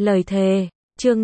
Lời thề, chương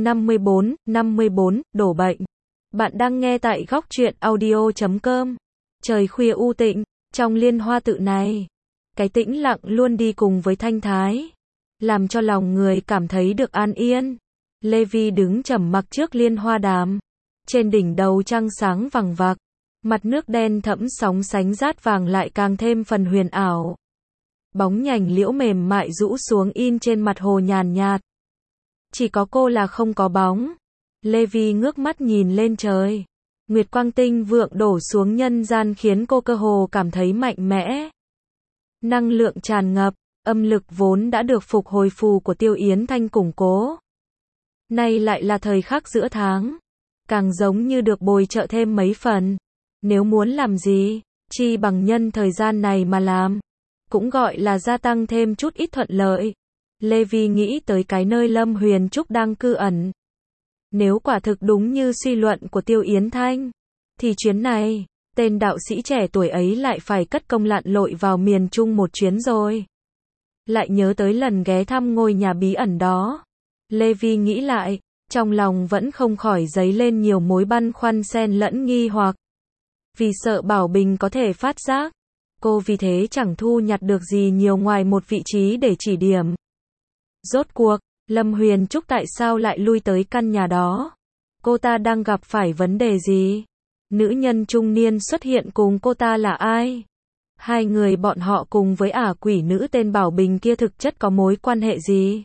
54, đổ bệnh. Bạn đang nghe tại góc truyện audio.com. Trời khuya u tịnh, trong liên hoa tự này, cái tĩnh lặng luôn đi cùng với thanh thái, làm cho lòng người cảm thấy được an yên. Levi đứng trầm mặc trước liên hoa đàm. Trên đỉnh đầu trăng sáng vằng vặc, mặt nước đen thẫm sóng sánh rát vàng lại càng thêm phần huyền ảo. Bóng nhành liễu mềm mại rũ xuống in trên mặt hồ nhàn nhạt. Chỉ có cô là không có bóng. Levi ngước mắt nhìn lên trời. Nguyệt quang tinh vượng đổ xuống nhân gian khiến cô cơ hồ cảm thấy mạnh mẽ. Năng lượng tràn ngập, âm lực vốn đã được phục hồi phù của Tiêu Yến Thanh củng cố. Nay lại là thời khắc giữa tháng, càng giống như được bồi trợ thêm mấy phần. Nếu muốn làm gì, chi bằng nhân thời gian này mà làm. Cũng gọi là gia tăng thêm chút ít thuận lợi. Levi nghĩ tới cái nơi Lâm Huyền Trúc đang cư ẩn. Nếu quả thực đúng như suy luận của Tiêu Yến Thanh, thì chuyến này, tên đạo sĩ trẻ tuổi ấy lại phải cất công lặn lội vào miền Trung một chuyến rồi. Lại nhớ tới lần ghé thăm ngôi nhà bí ẩn đó. Levi nghĩ lại, trong lòng vẫn không khỏi dấy lên nhiều mối băn khoăn xen lẫn nghi hoặc. Vì sợ Bảo Bình có thể phát giác, cô vì thế chẳng thu nhặt được gì nhiều ngoài một vị trí để chỉ điểm. Rốt cuộc, Lâm Huyền Trúc tại sao lại lui tới căn nhà đó? Cô ta đang gặp phải vấn đề gì? Nữ nhân trung niên xuất hiện cùng cô ta là ai? Hai người bọn họ cùng với ả quỷ nữ tên Bảo Bình kia thực chất có mối quan hệ gì?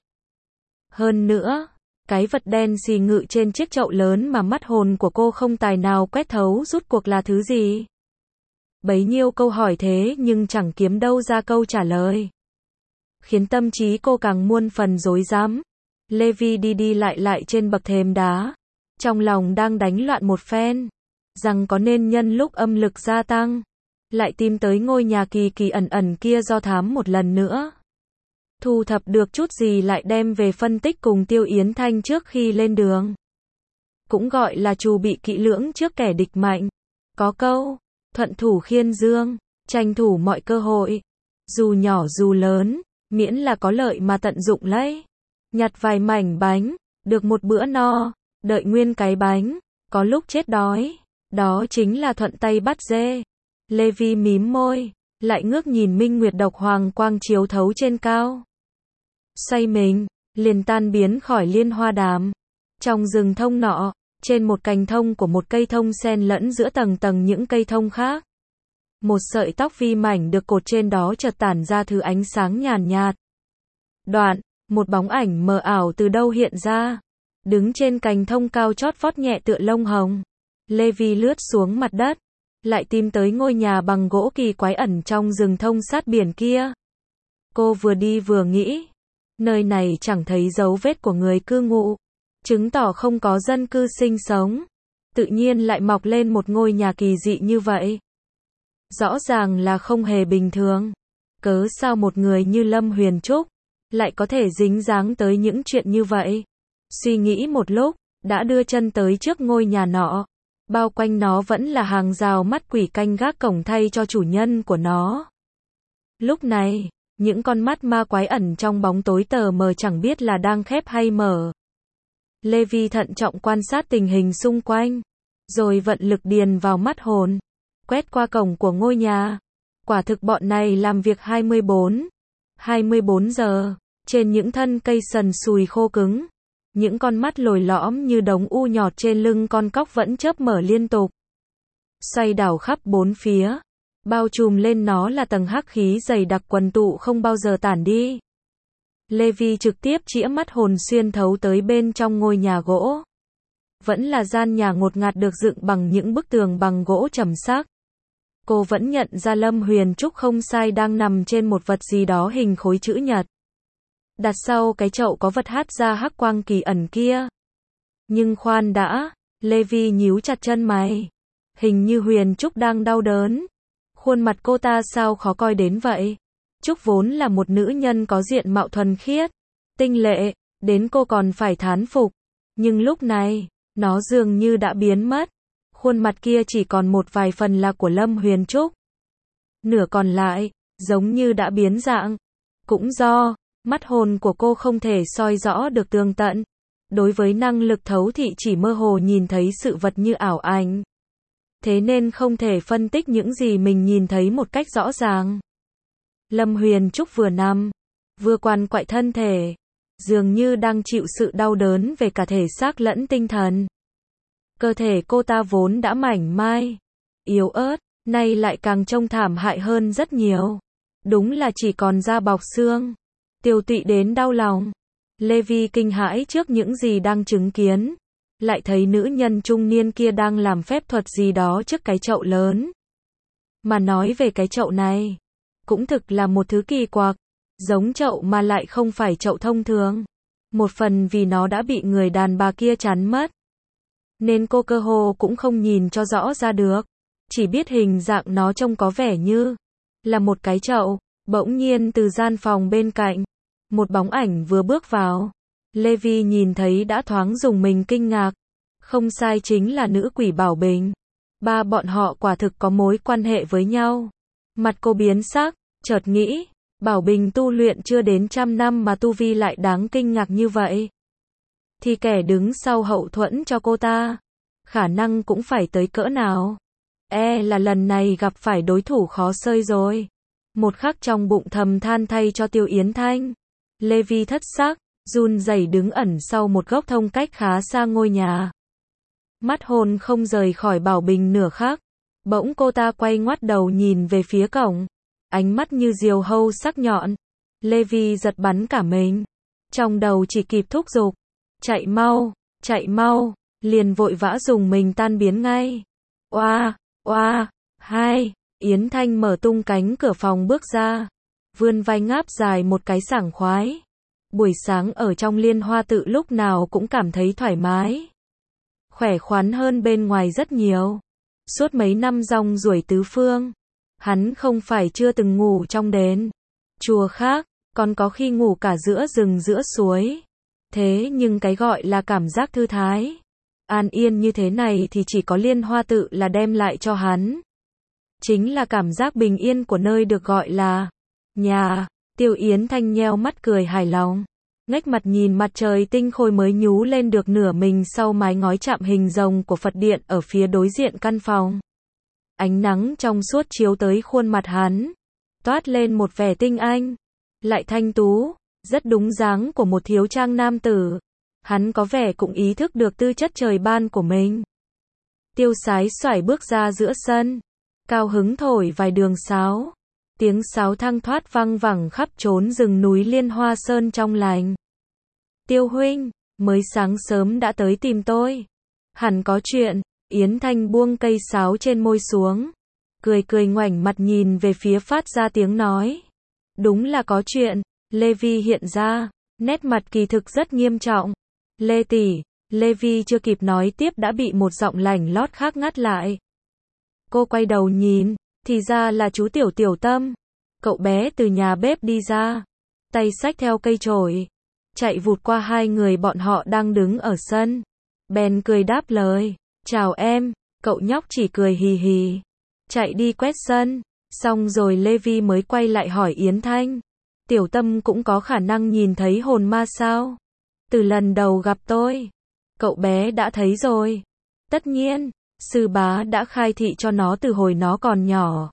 Hơn nữa, cái vật đen xì ngự trên chiếc chậu lớn mà mắt hồn của cô không tài nào quét thấu rút cuộc là thứ gì? Bấy nhiêu câu hỏi thế nhưng chẳng kiếm đâu ra câu trả lời, khiến tâm trí cô càng muôn phần rối rắm. Levi đi lại trên bậc thềm đá, trong lòng đang đánh loạn một phen, rằng có nên nhân lúc âm lực gia tăng, lại tìm tới ngôi nhà kỳ ẩn kia do thám một lần nữa. Thu thập được chút gì lại đem về phân tích cùng Tiêu Yến Thanh trước khi lên đường. Cũng gọi là trù bị kỹ lưỡng trước kẻ địch mạnh. Có câu, thuận thủ khiên dương, tranh thủ mọi cơ hội, dù nhỏ dù lớn, miễn là có lợi mà tận dụng lấy. Nhặt vài mảnh bánh, được một bữa no, đợi nguyên cái bánh, có lúc chết đói. Đó chính là thuận tay bắt dê. Levi mím môi, lại ngước nhìn minh nguyệt độc hoàng quang chiếu thấu trên cao. Xoay mình, liền tan biến khỏi liên hoa đàm. Trong rừng thông nọ, trên một cành thông của một cây thông xen lẫn giữa tầng những cây thông khác. Một sợi tóc vi mảnh được cột trên đó chợt tản ra thứ ánh sáng nhàn nhạt. Đoạn, một bóng ảnh mờ ảo từ đâu hiện ra, đứng trên cành thông cao chót vót nhẹ tựa lông hồng. Levi lướt xuống mặt đất, lại tìm tới ngôi nhà bằng gỗ kỳ quái ẩn trong rừng thông sát biển kia. Cô vừa đi vừa nghĩ, nơi này chẳng thấy dấu vết của người cư ngụ, chứng tỏ không có dân cư sinh sống. Tự nhiên lại mọc lên một ngôi nhà kỳ dị như vậy. Rõ ràng là không hề bình thường. Cớ sao một người như Lâm Huyền Trúc lại có thể dính dáng tới những chuyện như vậy? Suy nghĩ một lúc, đã đưa chân tới trước ngôi nhà nọ. Bao quanh nó vẫn là hàng rào mắt quỷ canh gác cổng thay cho chủ nhân của nó. Lúc này, những con mắt ma quái ẩn trong bóng tối tờ mờ chẳng biết là đang khép hay mở. Levi thận trọng quan sát tình hình xung quanh, rồi vận lực điền vào mắt hồn, quét qua cổng của ngôi nhà. Quả thực bọn này làm việc 24 giờ, trên những thân cây sần sùi khô cứng. Những con mắt lồi lõm như đống u nhọt trên lưng con cóc vẫn chớp mở liên tục, xoay đảo khắp bốn phía. Bao trùm lên nó là tầng hắc khí dày đặc quần tụ không bao giờ tản đi. Levi trực tiếp chĩa mắt hồn xuyên thấu tới bên trong ngôi nhà gỗ. Vẫn là gian nhà ngột ngạt được dựng bằng những bức tường bằng gỗ trầm sắc. Cô vẫn nhận ra Lâm Huyền Trúc không sai đang nằm trên một vật gì đó hình khối chữ nhật, đặt sau cái chậu có vật hát ra hắc quang kỳ ẩn kia. Nhưng khoan đã, Levi nhíu chặt chân mày. Hình như Huyền Trúc đang đau đớn. Khuôn mặt cô ta sao khó coi đến vậy? Trúc vốn là một nữ nhân có diện mạo thuần khiết, tinh lệ, đến cô còn phải thán phục. Nhưng lúc này, nó dường như đã biến mất. Khuôn mặt kia chỉ còn một vài phần là của Lâm Huyền Trúc. Nửa còn lại, giống như đã biến dạng. Cũng do Mắt hồn của cô không thể soi rõ được tường tận. Đối với năng lực thấu thị chỉ mơ hồ nhìn thấy sự vật như ảo ảnh. Thế nên không thể phân tích những gì mình nhìn thấy một cách rõ ràng. Lâm Huyền Trúc vừa nằm, vừa quằn quại thân thể, dường như đang chịu sự đau đớn về cả thể xác lẫn tinh thần. Cơ thể cô ta vốn đã mảnh mai, yếu ớt, nay lại càng trông thảm hại hơn rất nhiều. Đúng là chỉ còn da bọc xương, tiều tụy đến đau lòng. Lê Vi kinh hãi trước những gì đang chứng kiến, lại thấy nữ nhân trung niên kia đang làm phép thuật gì đó trước cái chậu lớn. Mà nói về cái chậu này, cũng thực là một thứ kỳ quặc, giống chậu mà lại không phải chậu thông thường. Một phần vì nó đã bị người đàn bà kia chắn mất, nên cô cơ hồ cũng không nhìn cho rõ ra được, chỉ biết hình dạng nó trông có vẻ như là một cái chậu. Bỗng nhiên từ gian phòng bên cạnh, một bóng ảnh vừa bước vào. Lê Vi nhìn thấy đã thoáng dùng mình kinh ngạc. Không sai, chính là nữ quỷ Bảo Bình. Ba bọn họ quả thực có mối quan hệ với nhau. Mặt cô biến sắc, chợt nghĩ, Bảo Bình tu luyện chưa đến 100 năm mà tu vi lại đáng kinh ngạc như vậy. Thì kẻ đứng sau hậu thuẫn cho cô ta, khả năng cũng phải tới cỡ nào. Là lần này gặp phải đối thủ khó xơi rồi. Một khắc trong bụng thầm than thay cho Tiêu Yến Thanh. Lê Vi thất sắc, run rẩy đứng ẩn sau một gốc thông cách khá xa ngôi nhà. Mắt hồn không rời khỏi Bảo Bình nửa khắc. Bỗng cô ta quay ngoắt đầu nhìn về phía cổng. Ánh mắt như diều hâu sắc nhọn. Lê Vi giật bắn cả mình. Trong đầu chỉ kịp thúc giục. Chạy mau, liền vội vã dùng mình tan biến ngay. Oa, hai. Yến Thanh mở tung cánh cửa phòng bước ra, vươn vai ngáp dài một cái sảng khoái. Buổi sáng ở trong Liên Hoa Tự lúc nào cũng cảm thấy thoải mái, khỏe khoắn hơn bên ngoài rất nhiều. Suốt mấy năm rong ruổi tứ phương, hắn không phải chưa từng ngủ trong đền chùa khác, còn có khi ngủ cả giữa rừng giữa suối. Thế nhưng cái gọi là cảm giác thư thái, an yên như thế này thì chỉ có Liên Hoa Tự là đem lại cho hắn. Chính là cảm giác bình yên của nơi được gọi là nhà. Tiêu Yến Thanh nheo mắt cười hài lòng, ngách mặt nhìn mặt trời tinh khôi mới nhú lên được nửa mình sau mái ngói chạm hình rồng của Phật điện ở phía đối diện căn phòng. Ánh nắng trong suốt chiếu tới khuôn mặt hắn, toát lên một vẻ tinh anh, lại thanh tú, rất đúng dáng của một thiếu trang nam tử. Hắn có vẻ cũng ý thức được tư chất trời ban của mình. Tiêu Sái xoải bước ra giữa sân, cao hứng thổi vài đường sáo. Tiếng sáo thăng thoát vang vẳng khắp chốn rừng núi Liên Hoa Sơn trong lành. Tiêu huynh, mới sáng sớm đã tới tìm tôi. Hẳn có chuyện. Yến Thanh buông cây sáo trên môi xuống, cười ngoảnh mặt nhìn về phía phát ra tiếng nói. Đúng là có chuyện. Lê Vi hiện ra, nét mặt kỳ thực rất nghiêm trọng. Lê tỷ. Lê Vi chưa kịp nói tiếp đã bị một giọng lành lót khác ngắt lại. Cô quay đầu nhìn, thì ra là chú Tiểu Tâm. Cậu bé từ nhà bếp đi ra, tay xách theo cây chổi, chạy vụt qua hai người bọn họ đang đứng ở sân. Bèn cười đáp lời, chào em. Cậu nhóc chỉ cười hì hì, chạy đi quét sân. Xong rồi Lê Vi mới quay lại hỏi Yến Thanh, Tiểu Tâm cũng có khả năng nhìn thấy hồn ma sao? Từ lần đầu gặp tôi, cậu bé đã thấy rồi. Tất nhiên, sư bá đã khai thị cho nó từ hồi nó còn nhỏ.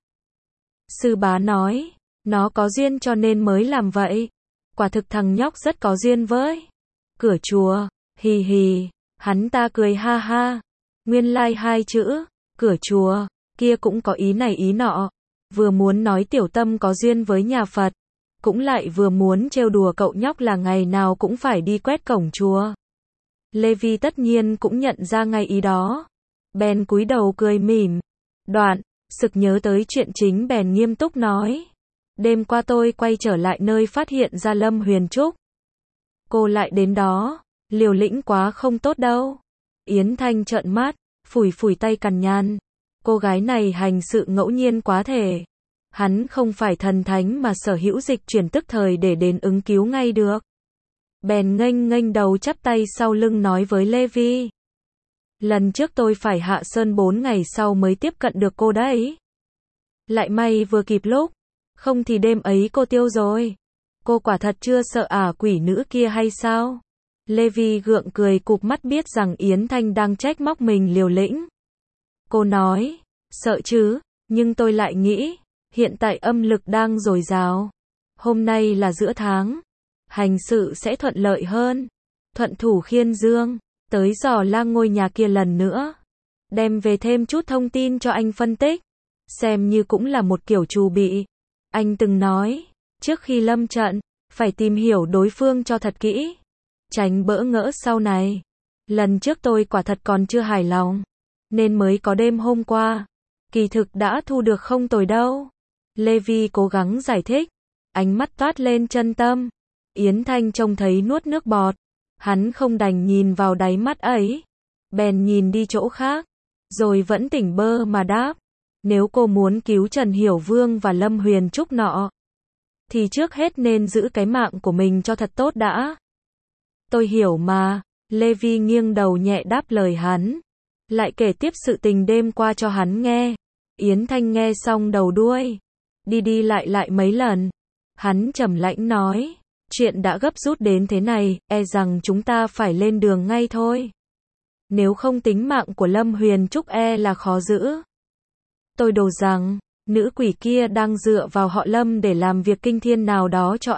Sư bá nói, nó có duyên cho nên mới làm vậy. Quả thực thằng nhóc rất có duyên với cửa chùa. Hì hì, hắn ta cười ha ha. Nguyên lai hai chữ cửa chùa kia cũng có ý này ý nọ, vừa muốn nói Tiểu Tâm có duyên với nhà Phật, cũng lại vừa muốn trêu đùa cậu nhóc là ngày nào cũng phải đi quét cổng chùa. Lê Vi tất nhiên cũng nhận ra ngay ý đó, bèn cúi đầu cười mỉm. Đoạn sực nhớ tới chuyện chính bèn nghiêm túc nói, đêm qua tôi quay trở lại nơi phát hiện ra Lâm Huyền Trúc. Cô lại đến đó, liều lĩnh quá không tốt đâu. Yến Thanh trợn mắt, phủi tay cằn nhằn. Cô gái này hành sự ngẫu nhiên quá thể. Hắn không phải thần thánh mà sở hữu dịch chuyển tức thời để đến ứng cứu ngay được. Bèn nghênh đầu chắp tay sau lưng nói với Lê Vi. Lần trước tôi phải hạ sơn 4 ngày sau mới tiếp cận được cô đấy. Lại may vừa kịp lúc, không thì đêm ấy cô tiêu rồi. Cô quả thật chưa sợ quỷ nữ kia hay sao? Lê Vi gượng cười cụp mắt biết rằng Yến Thanh đang trách móc mình liều lĩnh. Cô nói, sợ chứ, nhưng tôi lại nghĩ, hiện tại âm lực đang dồi dào. Hôm nay là giữa tháng, hành sự sẽ thuận lợi hơn. Thuận thủ khiên dương, tới dò la ngôi nhà kia lần nữa. Đem về thêm chút thông tin cho anh phân tích. Xem như cũng là một kiểu trù bị. Anh từng nói, trước khi lâm trận, phải tìm hiểu đối phương cho thật kỹ. Tránh bỡ ngỡ sau này. Lần trước tôi quả thật còn chưa hài lòng. Nên mới có đêm hôm qua. Kỳ thực đã thu được không tồi đâu. Lê Vi cố gắng giải thích. Ánh mắt toát lên chân tâm. Yến Thanh trông thấy nuốt nước bọt. Hắn không đành nhìn vào đáy mắt ấy. Bèn nhìn đi chỗ khác. Rồi vẫn tỉnh bơ mà đáp. Nếu cô muốn cứu Trần Hiểu Vương và Lâm Huyền Trúc nọ, thì trước hết nên giữ cái mạng của mình cho thật tốt đã. Tôi hiểu mà. Lê Vi nghiêng đầu nhẹ đáp lời hắn. Lại kể tiếp sự tình đêm qua cho hắn nghe. Yến Thanh nghe xong đầu đuôi. Đi đi lại lại mấy lần. Hắn trầm lãnh nói. Chuyện đã gấp rút đến thế này, e rằng chúng ta phải lên đường ngay thôi. Nếu không tính mạng của Lâm Huyền Trúc e là khó giữ. Tôi đồ rằng, nữ quỷ kia đang dựa vào họ Lâm để làm việc kinh thiên nào đó cho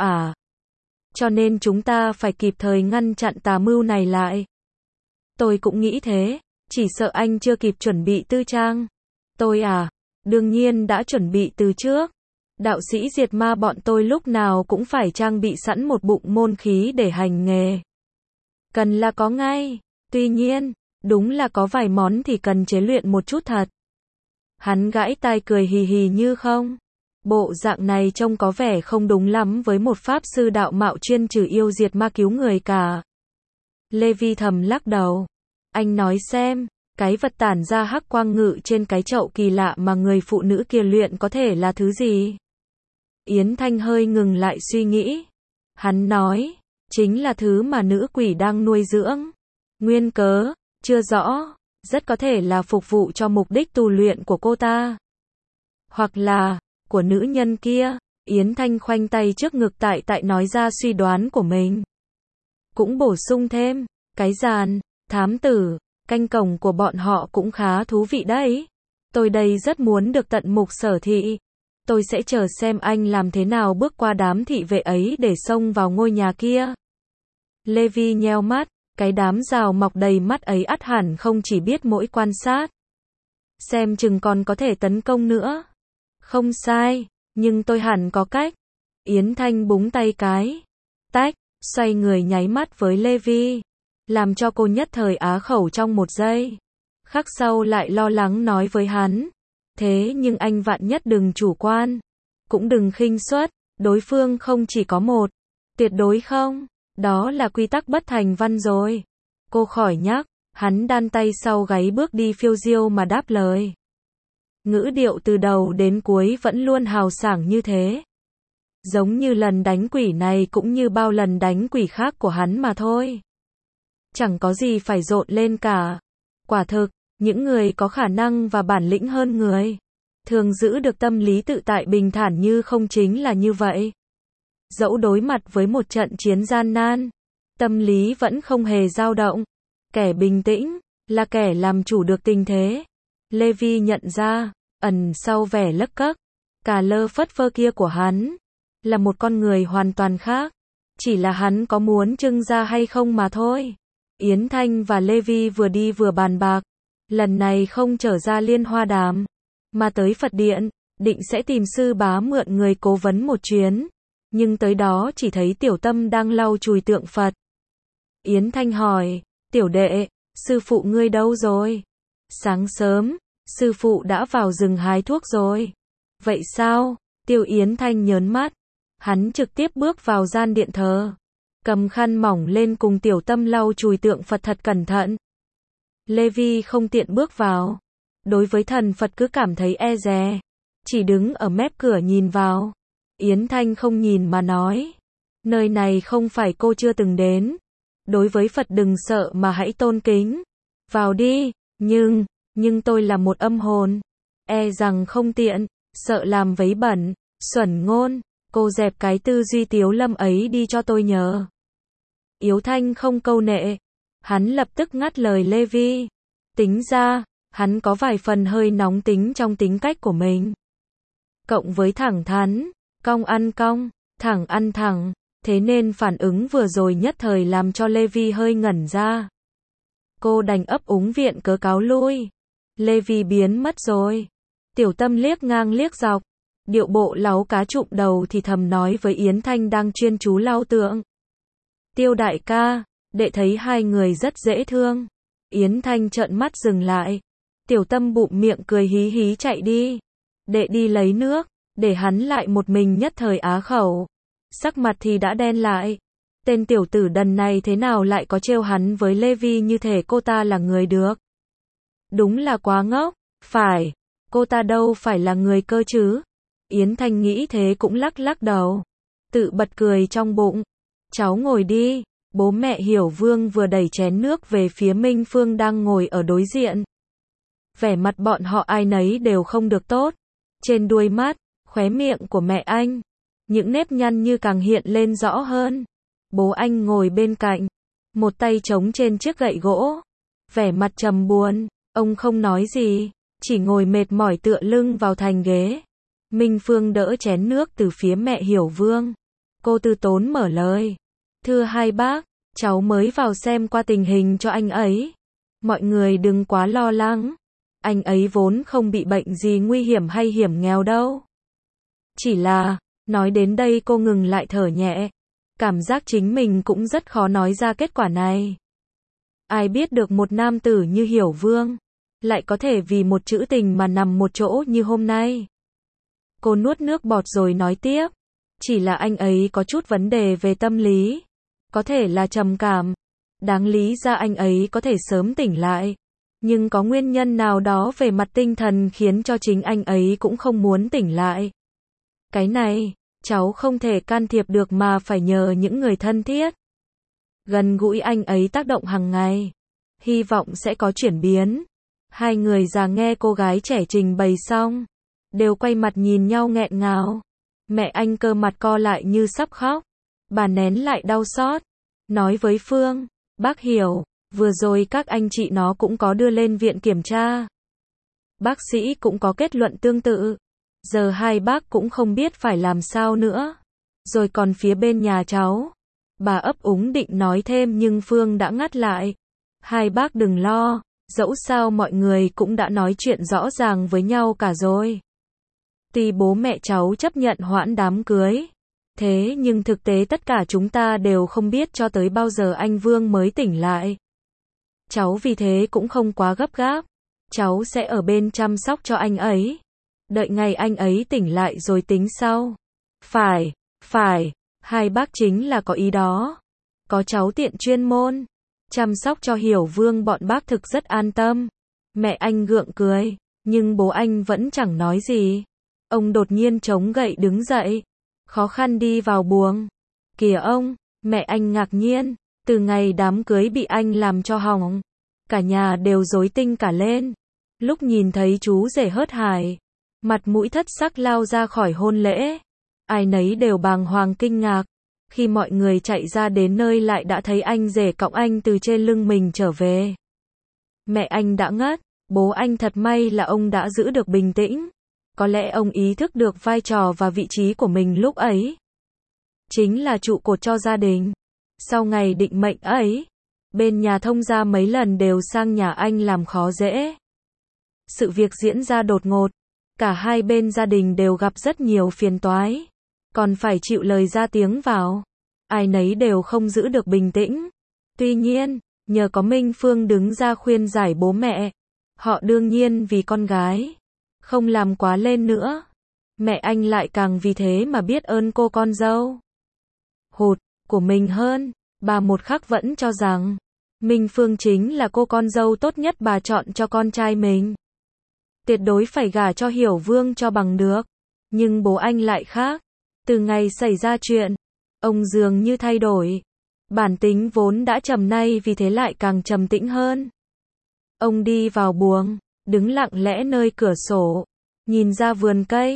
Cho nên chúng ta phải kịp thời ngăn chặn tà mưu này lại. Tôi cũng nghĩ thế, chỉ sợ anh chưa kịp chuẩn bị tư trang. Tôi đương nhiên đã chuẩn bị từ trước. Đạo sĩ diệt ma bọn tôi lúc nào cũng phải trang bị sẵn một bụng môn khí để hành nghề. Cần là có ngay, tuy nhiên, đúng là có vài món thì cần chế luyện một chút thật. Hắn gãi tai cười hì hì như không. Bộ dạng này trông có vẻ không đúng lắm với một pháp sư đạo mạo chuyên trừ yêu diệt ma cứu người cả. Lê Vi thầm lắc đầu. Anh nói xem, cái vật tản ra hắc quang ngự trên cái chậu kỳ lạ mà người phụ nữ kia luyện có thể là thứ gì? Yến Thanh hơi ngừng lại suy nghĩ. Hắn nói, chính là thứ mà nữ quỷ đang nuôi dưỡng. Nguyên cớ, chưa rõ, rất có thể là phục vụ cho mục đích tu luyện của cô ta. Hoặc là, của nữ nhân kia. Yến Thanh khoanh tay trước ngực tại nói ra suy đoán của mình. Cũng bổ sung thêm, cái giàn, thám tử, canh cổng của bọn họ cũng khá thú vị đấy. Tôi đây rất muốn được tận mục sở thị. Tôi sẽ chờ xem anh làm thế nào bước qua đám thị vệ ấy để xông vào ngôi nhà kia. Lê Vi nheo mắt, cái đám rào mọc đầy mắt ấy ắt hẳn không chỉ biết mỗi quan sát. Xem chừng còn có thể tấn công nữa. Không sai, nhưng tôi hẳn có cách. Yến Thanh búng tay cái. Tách, xoay người nháy mắt với Lê Vi. Làm cho cô nhất thời á khẩu trong một giây. Khắc sau lại lo lắng nói với hắn. Thế nhưng anh vạn nhất đừng chủ quan. Cũng đừng khinh suất, đối phương không chỉ có một. Tuyệt đối không, đó là quy tắc bất thành văn rồi. Cô khỏi nhắc, hắn đan tay sau gáy bước đi phiêu diêu mà đáp lời. Ngữ điệu từ đầu đến cuối vẫn luôn hào sảng như thế. Giống như lần đánh quỷ này cũng như bao lần đánh quỷ khác của hắn mà thôi. Chẳng có gì phải rộn lên cả. Quả thực, những người có khả năng và bản lĩnh hơn người, thường giữ được tâm lý tự tại bình thản như không chính là như vậy. Dẫu đối mặt với một trận chiến gian nan, tâm lý vẫn không hề dao động. Kẻ bình tĩnh, là kẻ làm chủ được tình thế. Lê Vi nhận ra, ẩn sau vẻ lấc cấc, cà lơ phất phơ kia của hắn, là một con người hoàn toàn khác. Chỉ là hắn có muốn trưng ra hay không mà thôi. Yến Thanh và Lê Vi vừa đi vừa bàn bạc. Lần này không trở ra Liên Hoa Đàm, mà tới Phật Điện, định sẽ tìm sư bá mượn người cố vấn một chuyến. Nhưng tới đó chỉ thấy Tiểu Tâm đang lau chùi tượng Phật. Yến Thanh hỏi, Tiểu đệ, sư phụ ngươi đâu rồi? Sáng sớm, sư phụ đã vào rừng hái thuốc rồi. Vậy sao? Tiêu Yến Thanh nhớn mắt. Hắn trực tiếp bước vào gian điện thờ. Cầm khăn mỏng lên cùng Tiểu Tâm lau chùi tượng Phật thật cẩn thận. Lê Vi không tiện bước vào. Đối với thần Phật cứ cảm thấy e dè. Chỉ đứng ở mép cửa nhìn vào. Yến Thanh không nhìn mà nói. Nơi này không phải cô chưa từng đến. Đối với Phật đừng sợ mà hãy tôn kính. Vào đi, nhưng tôi là một âm hồn. E rằng không tiện, sợ làm vấy bẩn, xuẩn ngôn. Cô dẹp cái tư duy tiếu lâm ấy đi cho tôi nhờ. Yếu Thanh không câu nệ. Hắn lập tức ngắt lời Lê Vi. Tính ra, hắn có vài phần hơi nóng tính trong tính cách của mình. Cộng với thẳng thắn, cong ăn cong, thẳng ăn thẳng, thế nên phản ứng vừa rồi nhất thời làm cho Lê Vi hơi ngẩn ra. Cô đành ấp úng viện cớ cáo lui. Lê Vi biến mất rồi. Tiểu Tâm liếc ngang liếc dọc, điệu bộ láu cá trụm đầu thì thầm nói với Yến Thanh đang chuyên chú lau tượng. Tiêu đại ca, đệ thấy hai người rất dễ thương. Yến Thanh trợn mắt dừng lại. Tiểu Tâm bụm miệng cười hí hí chạy đi. Đệ đi lấy nước, để hắn lại một mình nhất thời á khẩu. Sắc mặt thì đã đen lại. Tên tiểu tử đần này thế nào lại có trêu hắn với Lê Vi như thể cô ta là người được. Đúng là quá ngốc. Phải, cô ta đâu phải là người cơ chứ. Yến Thanh nghĩ thế cũng lắc lắc đầu. Tự bật cười trong bụng. Cháu ngồi đi. Bố mẹ Hiểu Vương vừa đẩy chén nước về phía Minh Phương đang ngồi ở đối diện. Vẻ mặt bọn họ ai nấy đều không được tốt. Trên đuôi mắt, khóe miệng của mẹ anh, những nếp nhăn như càng hiện lên rõ hơn. Bố anh ngồi bên cạnh, một tay chống trên chiếc gậy gỗ, vẻ mặt trầm buồn. Ông không nói gì, chỉ ngồi mệt mỏi tựa lưng vào thành ghế. Minh Phương đỡ chén nước từ phía mẹ Hiểu Vương. Cô từ tốn mở lời. Thưa hai bác, cháu mới vào xem qua tình hình cho anh ấy. Mọi người đừng quá lo lắng. Anh ấy vốn không bị bệnh gì nguy hiểm hay hiểm nghèo đâu. Chỉ là, nói đến đây cô ngừng lại thở nhẹ. Cảm giác chính mình cũng rất khó nói ra kết quả này. Ai biết được một nam tử như Hiểu Vương, lại có thể vì một chữ tình mà nằm một chỗ như hôm nay. Cô nuốt nước bọt rồi nói tiếp. Chỉ là anh ấy có chút vấn đề về tâm lý. Có thể là trầm cảm. Đáng lý ra anh ấy có thể sớm tỉnh lại. Nhưng có nguyên nhân nào đó về mặt tinh thần khiến cho chính anh ấy cũng không muốn tỉnh lại. Cái này, cháu không thể can thiệp được mà phải nhờ những người thân thiết. Gần gũi anh ấy tác động hàng ngày. Hy vọng sẽ có chuyển biến. Hai người già nghe cô gái trẻ trình bày xong, đều quay mặt nhìn nhau nghẹn ngào. Mẹ anh cơ mặt co lại như sắp khóc. Bà nén lại đau xót. Nói với Phương, bác hiểu, vừa rồi các anh chị nó cũng có đưa lên viện kiểm tra. Bác sĩ cũng có kết luận tương tự. Giờ hai bác cũng không biết phải làm sao nữa. Rồi còn phía bên nhà cháu. Bà ấp úng định nói thêm nhưng Phương đã ngắt lại. Hai bác đừng lo, dẫu sao mọi người cũng đã nói chuyện rõ ràng với nhau cả rồi. Tuy bố mẹ cháu chấp nhận hoãn đám cưới, thế nhưng thực tế tất cả chúng ta đều không biết cho tới bao giờ anh Vương mới tỉnh lại. Cháu vì thế cũng không quá gấp gáp. Cháu sẽ ở bên chăm sóc cho anh ấy. Đợi ngày anh ấy tỉnh lại rồi tính sau. Phải, hai bác chính là có ý đó. Có cháu tiện chuyên môn chăm sóc cho Hiểu Vương bọn bác thực rất an tâm. Mẹ anh gượng cười, nhưng bố anh vẫn chẳng nói gì. Ông đột nhiên chống gậy đứng dậy, khó khăn đi vào buồng. Kìa ông, mẹ anh ngạc nhiên, từ ngày đám cưới bị anh làm cho hỏng, cả nhà đều rối tinh cả lên. Lúc nhìn thấy chú rể hớt hải, mặt mũi thất sắc lao ra khỏi hôn lễ, ai nấy đều bàng hoàng kinh ngạc. Khi mọi người chạy ra đến nơi lại đã thấy anh rể cõng anh từ trên lưng mình trở về. Mẹ anh đã ngất, bố anh thật may là ông đã giữ được bình tĩnh. Có lẽ ông ý thức được vai trò và vị trí của mình lúc ấy. Chính là trụ cột cho gia đình. Sau ngày định mệnh ấy, bên nhà thông gia mấy lần đều sang nhà anh làm khó dễ. Sự việc diễn ra đột ngột, cả hai bên gia đình đều gặp rất nhiều phiền toái, còn phải chịu lời ra tiếng vào. Ai nấy đều không giữ được bình tĩnh. Tuy nhiên, nhờ có Minh Phương đứng ra khuyên giải bố mẹ, họ đương nhiên vì con gái không làm quá lên nữa. Mẹ anh lại càng vì thế mà biết ơn cô con dâu hụt của mình hơn. Bà một khắc vẫn cho rằng Minh Phương chính là cô con dâu tốt nhất bà chọn cho con trai mình. Tuyệt đối phải gả cho Hiểu Vương cho bằng được. Nhưng bố anh lại khác. Từ ngày xảy ra chuyện, ông dường như thay đổi. Bản tính vốn đã trầm nay vì thế lại càng trầm tĩnh hơn. Ông đi vào buồng, đứng lặng lẽ nơi cửa sổ, nhìn ra vườn cây.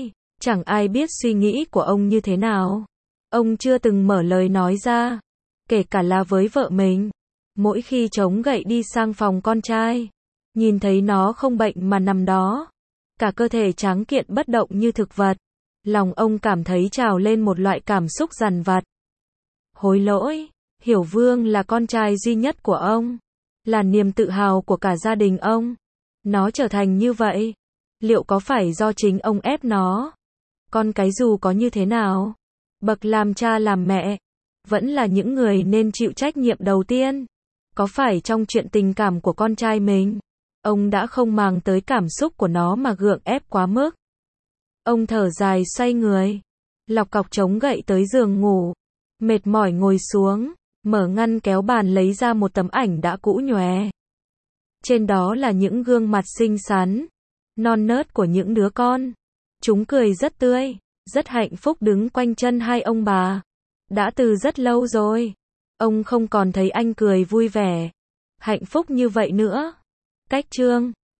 Chẳng ai biết suy nghĩ của ông như thế nào. Ông chưa từng mở lời nói ra, kể cả là với vợ mình. Mỗi khi chống gậy đi sang phòng con trai, nhìn thấy nó không bệnh mà nằm đó, cả cơ thể tráng kiện bất động như thực vật, lòng ông cảm thấy trào lên một loại cảm xúc dằn vặt. Hối lỗi, Hiểu Vương là con trai duy nhất của ông, là niềm tự hào của cả gia đình ông. Nó trở thành như vậy, liệu có phải do chính ông ép nó? Con cái dù có như thế nào, bậc làm cha làm mẹ, vẫn là những người nên chịu trách nhiệm đầu tiên. Có phải trong chuyện tình cảm của con trai mình, ông đã không màng tới cảm xúc của nó mà gượng ép quá mức? Ông thở dài xoay người, lọc cọc chống gậy tới giường ngủ, mệt mỏi ngồi xuống, mở ngăn kéo bàn lấy ra một tấm ảnh đã cũ nhòe. Trên đó là những gương mặt xinh xắn, non nớt của những đứa con. Chúng cười rất tươi, rất hạnh phúc đứng quanh chân hai ông bà. Đã từ rất lâu rồi, ông không còn thấy anh cười vui vẻ, hạnh phúc như vậy nữa. Cách chương